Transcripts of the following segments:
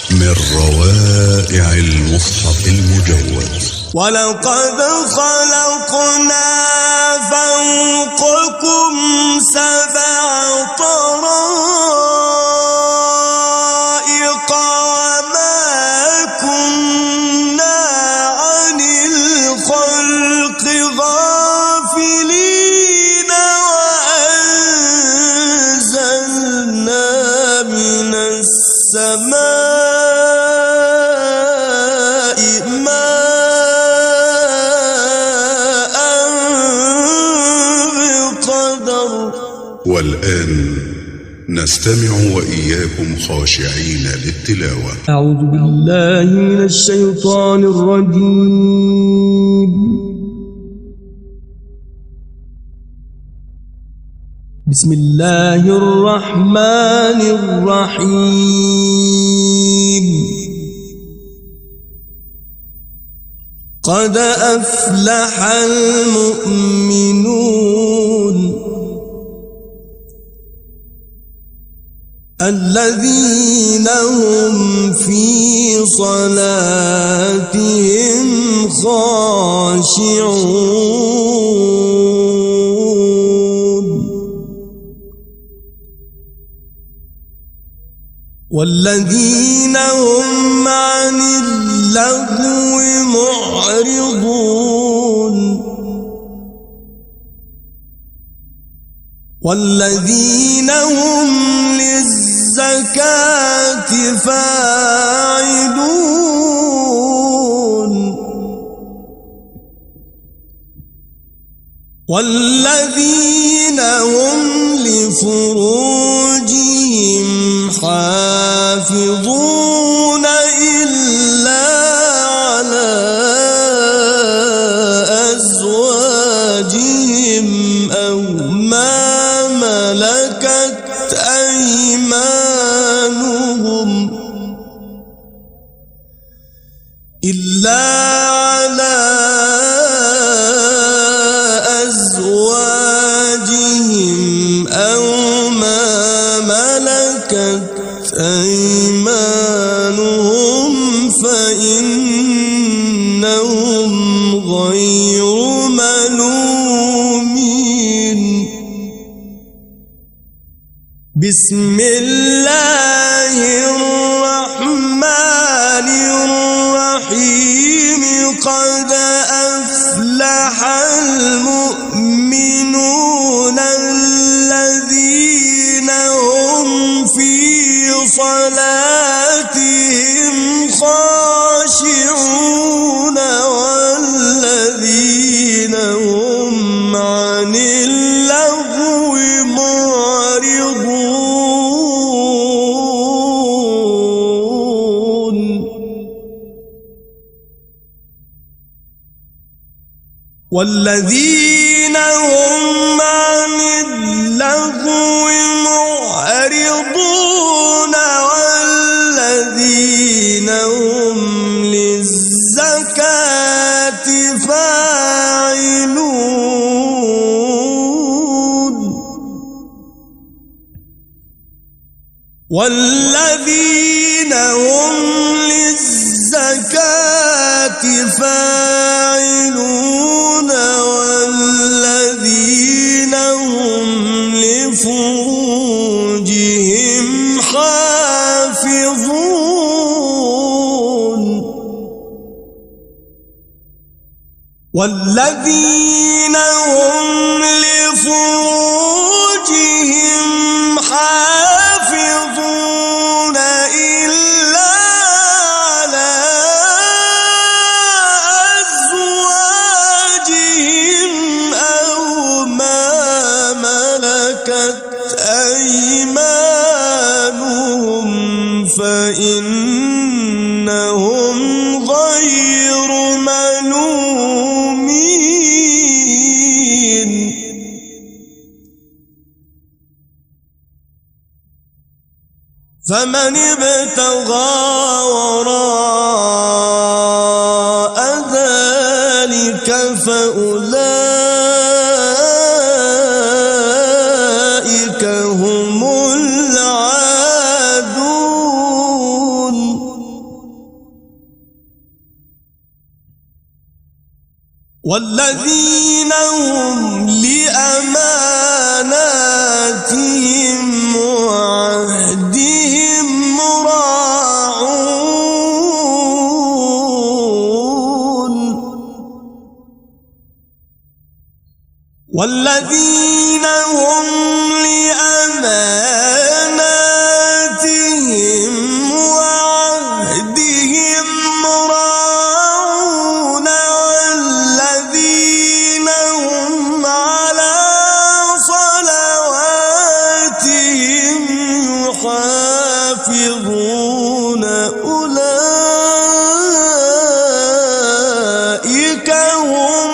من روائع المصحف المجود. ولقد خلقنا فوقكم سبع طرائق وما كنا عن الخلق غافلين وأنزلنا من السماء ماء بقدر. والآن نستمع وإياكم خاشعين للتلاوة. أعوذ بالله من الشيطان الرجيم. بسم الله الرحمن الرحيم. قد أفلح المؤمنون الذين هم في صلاتهم خاشعون والذين هم عن اللغو معرضون والذين هم للزكاة فاعلون والذين هم لفروجهم حافظون إلا على أزواجهم أو ما ملكت أيمانهم إلا على أزواجهم أو ما ملكت أيمانهم فإنهم غير ملومين. بسم الله الرحمن الرحيم. قد أفلح المؤمنون الذين هم في صلاتهم خاشعون والذين هم عن اللغو معرضون والذين هم عن اللغو معرضون والذين هم للزكاة فاعلون والذين هم للزكاة فاعلون والذين هم لفروجهم حافظون والذين هم لفروجهم حافظون إلا على أزواجهم أو ما ملكت أيمانهم فإنهم غير ملومين. فمن ابتغى وراء ذلك فأولئك هم العادون والذين هم لأماناتهم وعهدهم راعون والذين هم لأماناتهم وعهدهم راعون والذين هم على صلواتهم يحافظون أولئك هم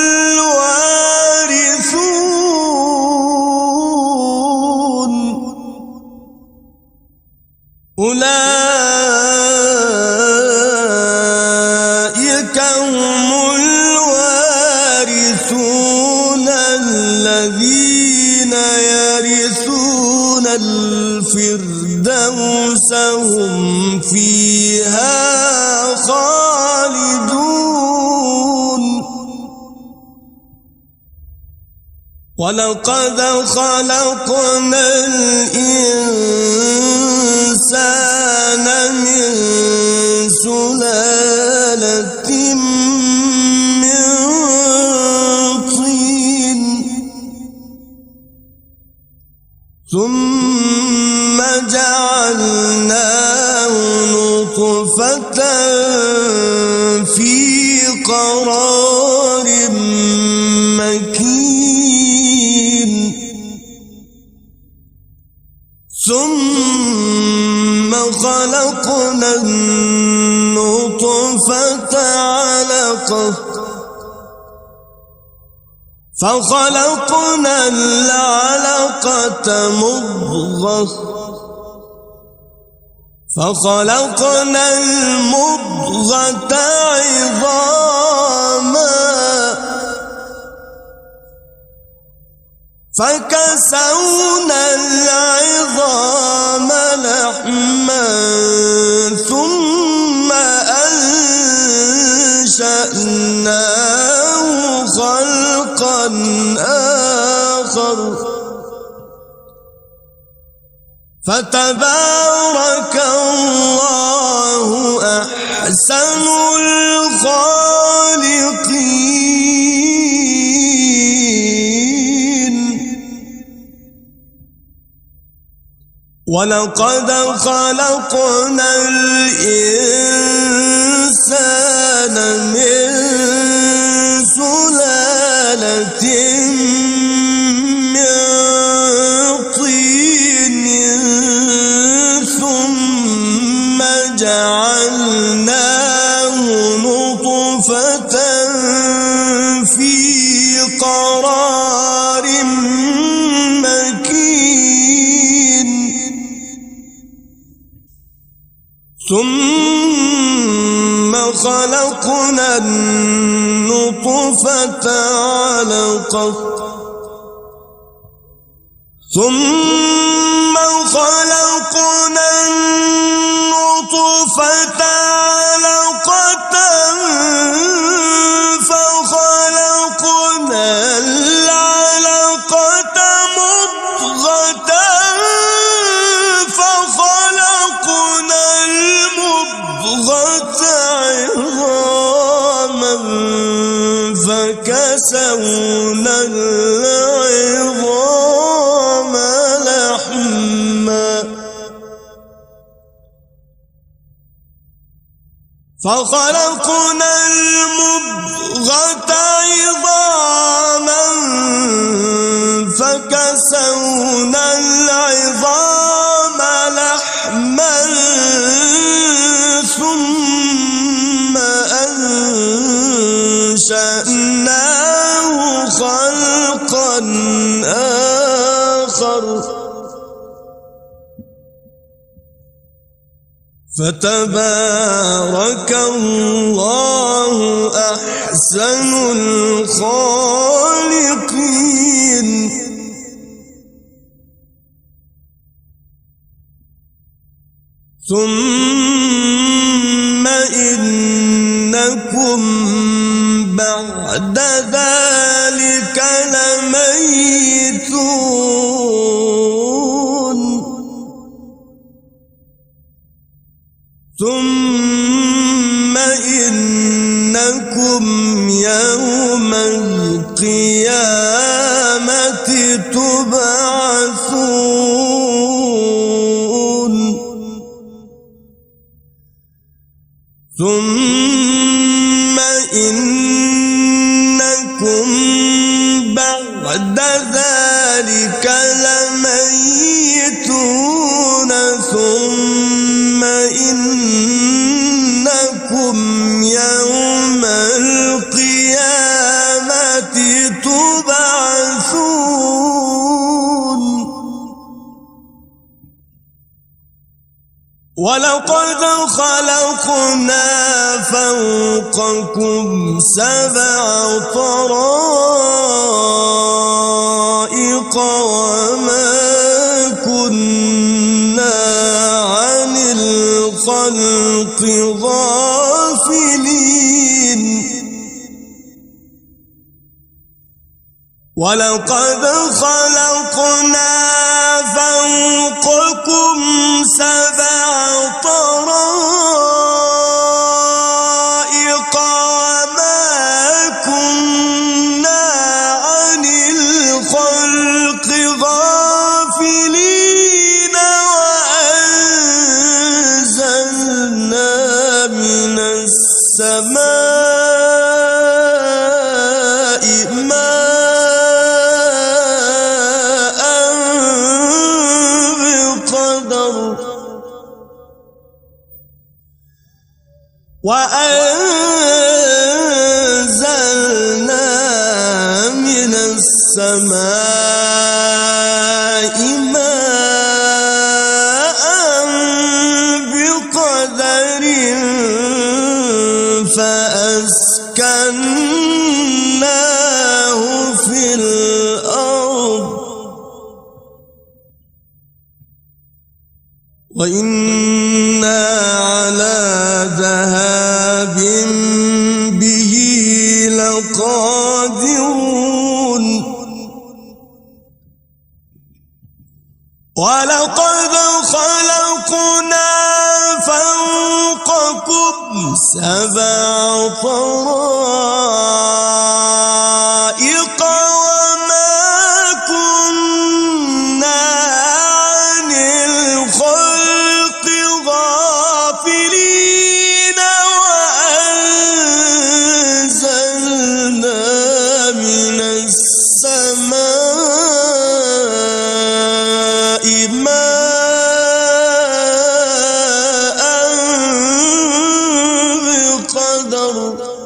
أولئك هم الوارثون الذين يرثون الفردوس هم فيها خالدون ولقد خلقنا الإنسان من سلالة من طين ثم جعلناه نطفة في قرار مكين ثم خلقنا النطفة علقة فخلقنا العلقة مضغة فخلقنا المضغة عظاما فكسونا العظام لحما ثم أنشأناه خلقا آخر فتبارك الله أحسن الخالقين ولقد خلقنا الإنسان من سلالة من طين ثم جعلناه نطفة في قرار مكين ثم خلقنا النطفة علقة ثم خلقنا النطفة علقة فخلقنا العلقة مضغة فخلقنا المضغة عظاما فكسونا العظام لحما فخلقنا المضغة عظاما فكسونا العظام لحما ثم أنشأناه خلقا آخر فتبارك الله أحسن الخالقين ثم إنكم بعد بعد ذلك لميتون ثم إنكم يوم القيامة تبعثون ثم إنكم بعد ذلك لميتون ثم إنكم يوم القيامة تبعثون ولقد خلقنا فوقكم 7 طرائق وما كنا عن الخلق غافلين ولقد خلقنا فوقكم 7 طرائق وما كنا عن الخلق غافلين وأنزلنا من السماء ماء بقدر وأنزلنا من السماء ماء بقدر فأسكناه في الأرض وإنا على ذهاب به لقادرون ولقد خلقنا فوقكم 7 طرائق وما كنا عن الخلق غافلين وأنزلنا من السماء ماء بقدر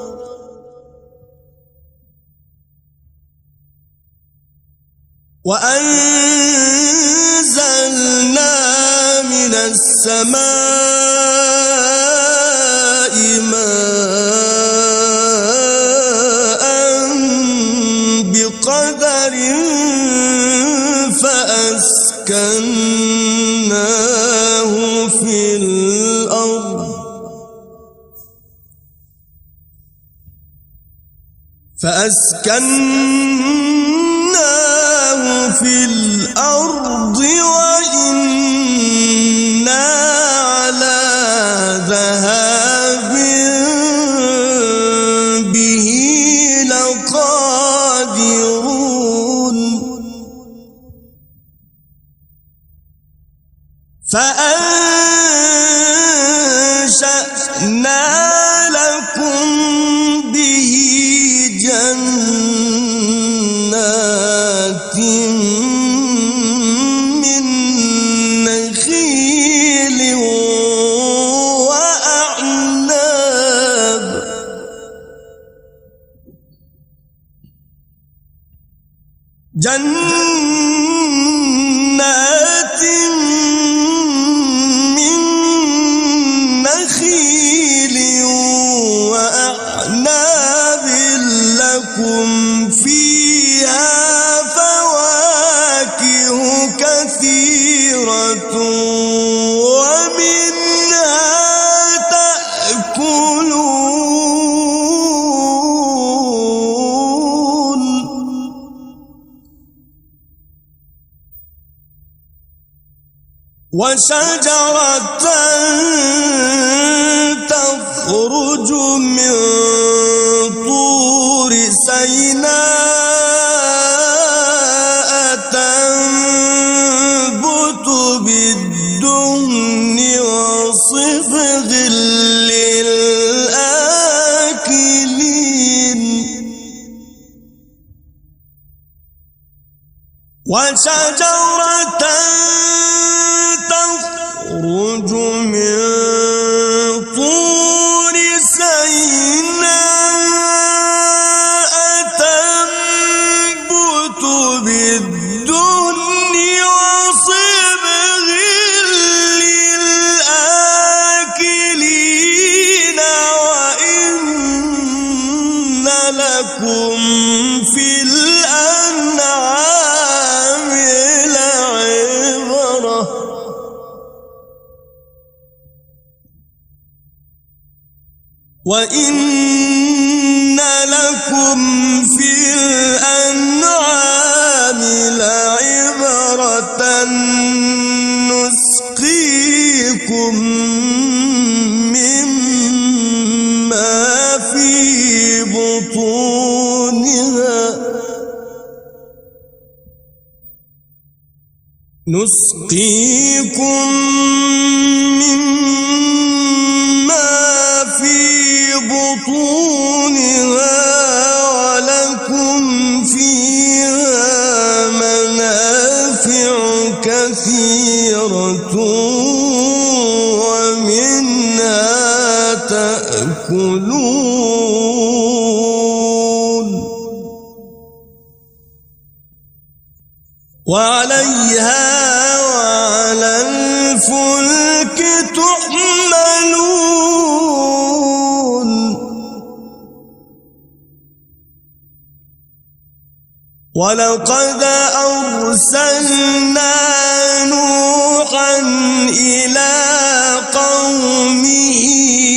وأنزلنا من السماء ماء بقدر فأسكناه في الأرض وإنا على ذهاب به لقادرون فأنشأنا لكم به جنات من نخيل وأعناب جنات من نخيل وأعناب لكم فيها فواكه كثيرة ومنها تأكلون وشجرة تخرج من طور سيناء تنبت بالدهن وصبغ للآكلين وشجرة تخرج من طور سيناء تنبت بالدهن وصبغ للآكلين وإن لكم في الأنعام لعبرة وإن لكم في الأنعام لعبرة نسقيكم مما في بطونها ولكم فيها منافع كثيرة ومنها تأكلون وعليها وعلى الفلك تحملون ولقد أرسلنا نوحا إلى قومه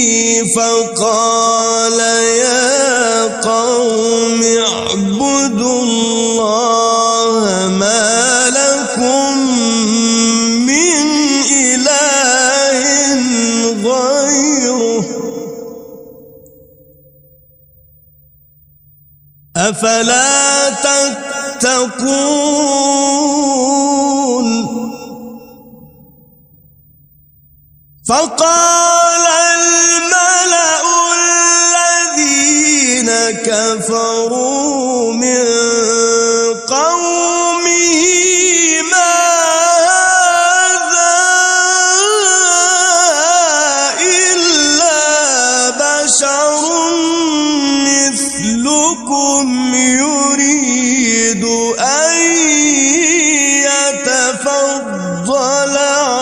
فقال يا قوم اعبدوا الله ما لكم من إله غيره أفلا تتقون فقال الملأ الذين كفروا من قومه ما هذا إلا بشر مثلكم يريد أن يتفضل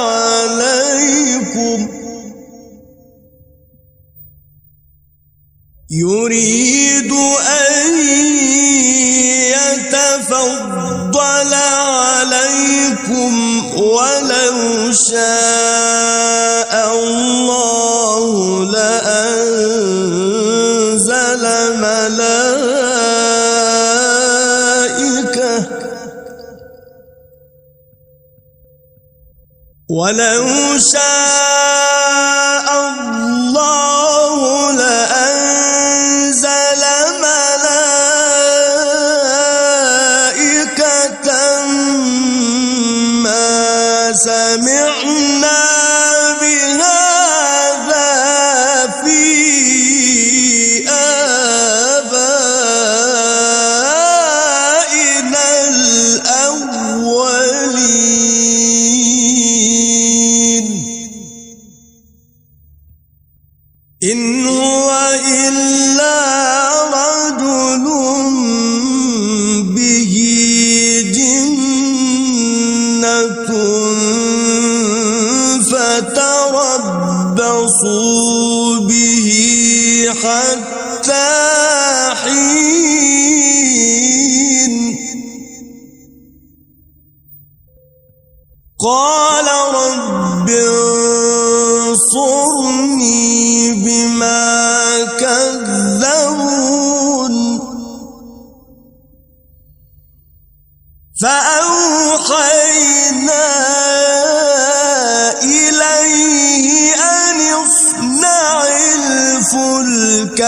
عليكم ولو شاء الله لأنزل ملائكة ولو شاء الله لأنزل ملائكة ما سمعنا بهذا في آبائنا الأولين إن هو إلا رجل به جنة فتربصوا به حتى حين قال رب انصرني بما كذبون فأوحينا الفلك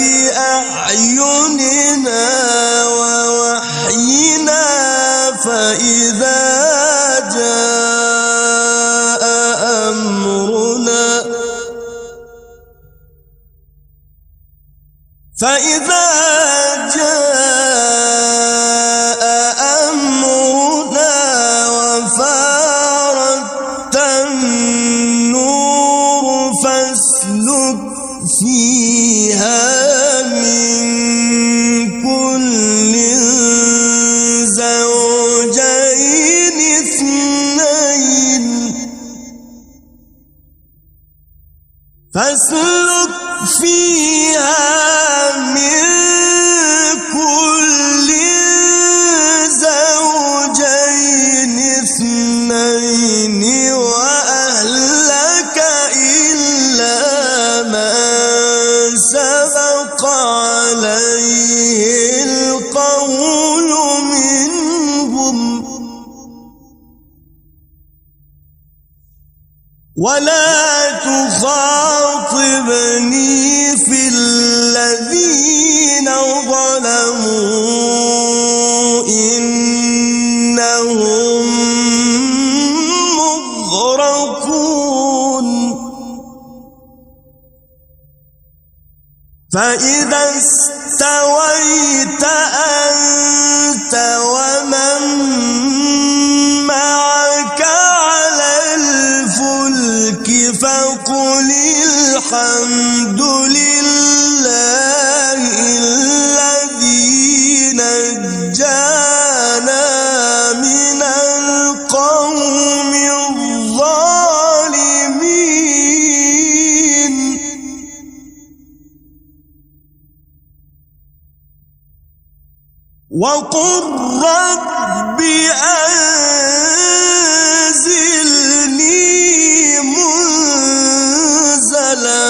بأعيننا ووحينا فإذا جاء أمرنا وفارت النور فاسلك فيها من كل زوجين اثنين فاسلك فيها من كل زوجين اثنين وأهلك إلا من سبق عليه القول منهم ولا تخاطبني في الذين ظلموا إنهم مغرقون فإذا استويت أنت ومن معك على الفلك فقل الحمد لله الذي نجانا من القوم الظالمين وقل رب أنزلني منزلا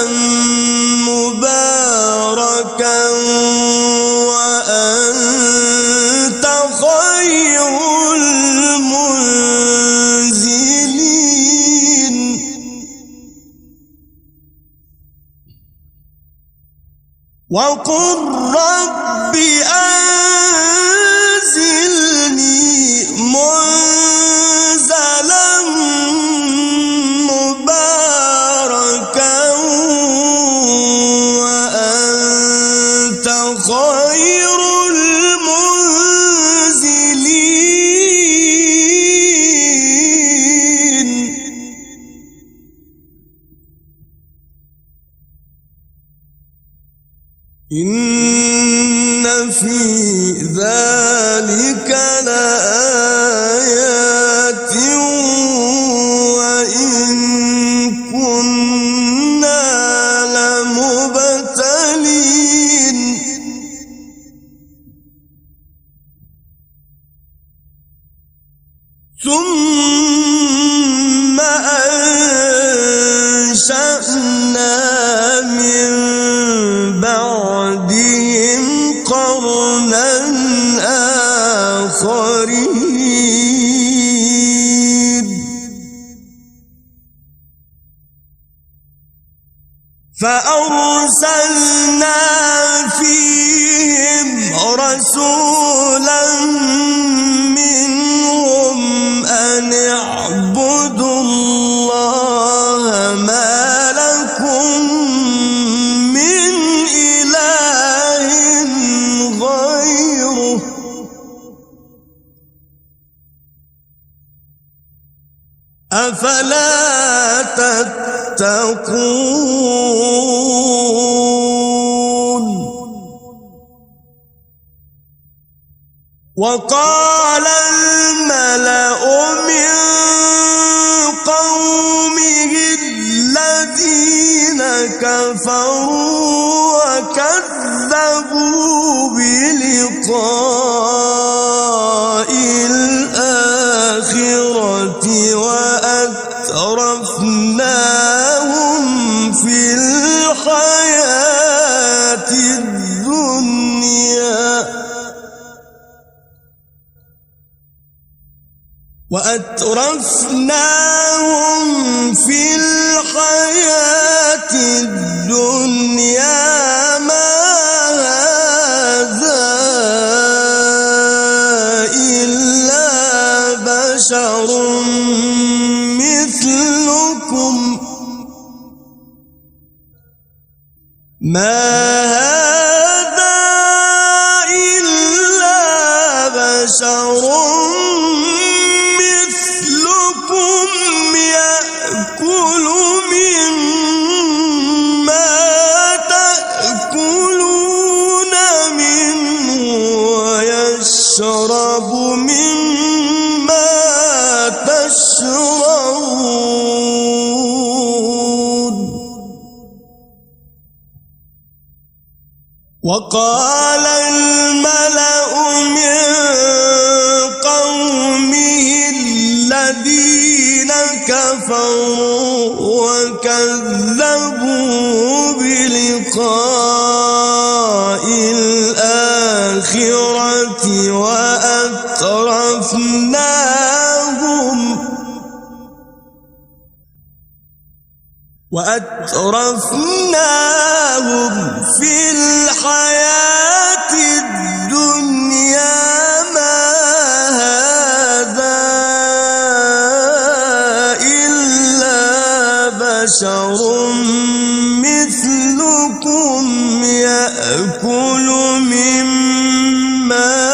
مباركا وأنت خير المنزلين وقل رب أنزلني منزلا مباركا وأنت خير المنزلين إن في ذلك لآيات وإن كنا لمبتلين ثم أنشأنا من بعدهم قرنا آخرين فأرسلنا فيهم رسولا منهم أن اعبدوا الله ما لكم من إله غيره أفلا تتقون وقال الملأ من قومه الذين كفروا وكذبوا بلقاء الآخرة وأترفناهم في الحياة الدنيا ما ما هذا إلا بشر مثلكم يأكل مما تأكلون منه ويشرب مما تشربون. وقال الملأ من قومه الذين كفروا وكذبوا بلقاء الآخرة وأترفناهم في الحياة الدنيا ما هذا إلا بشر مثلكم يأكل مما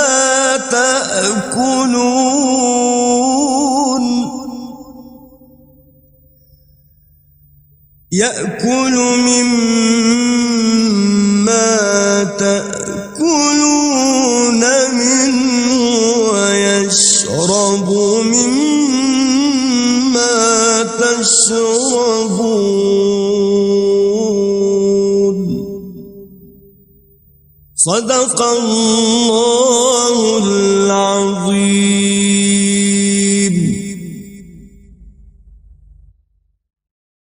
تأكلون منه ويشرب مما تشربون. صدق الله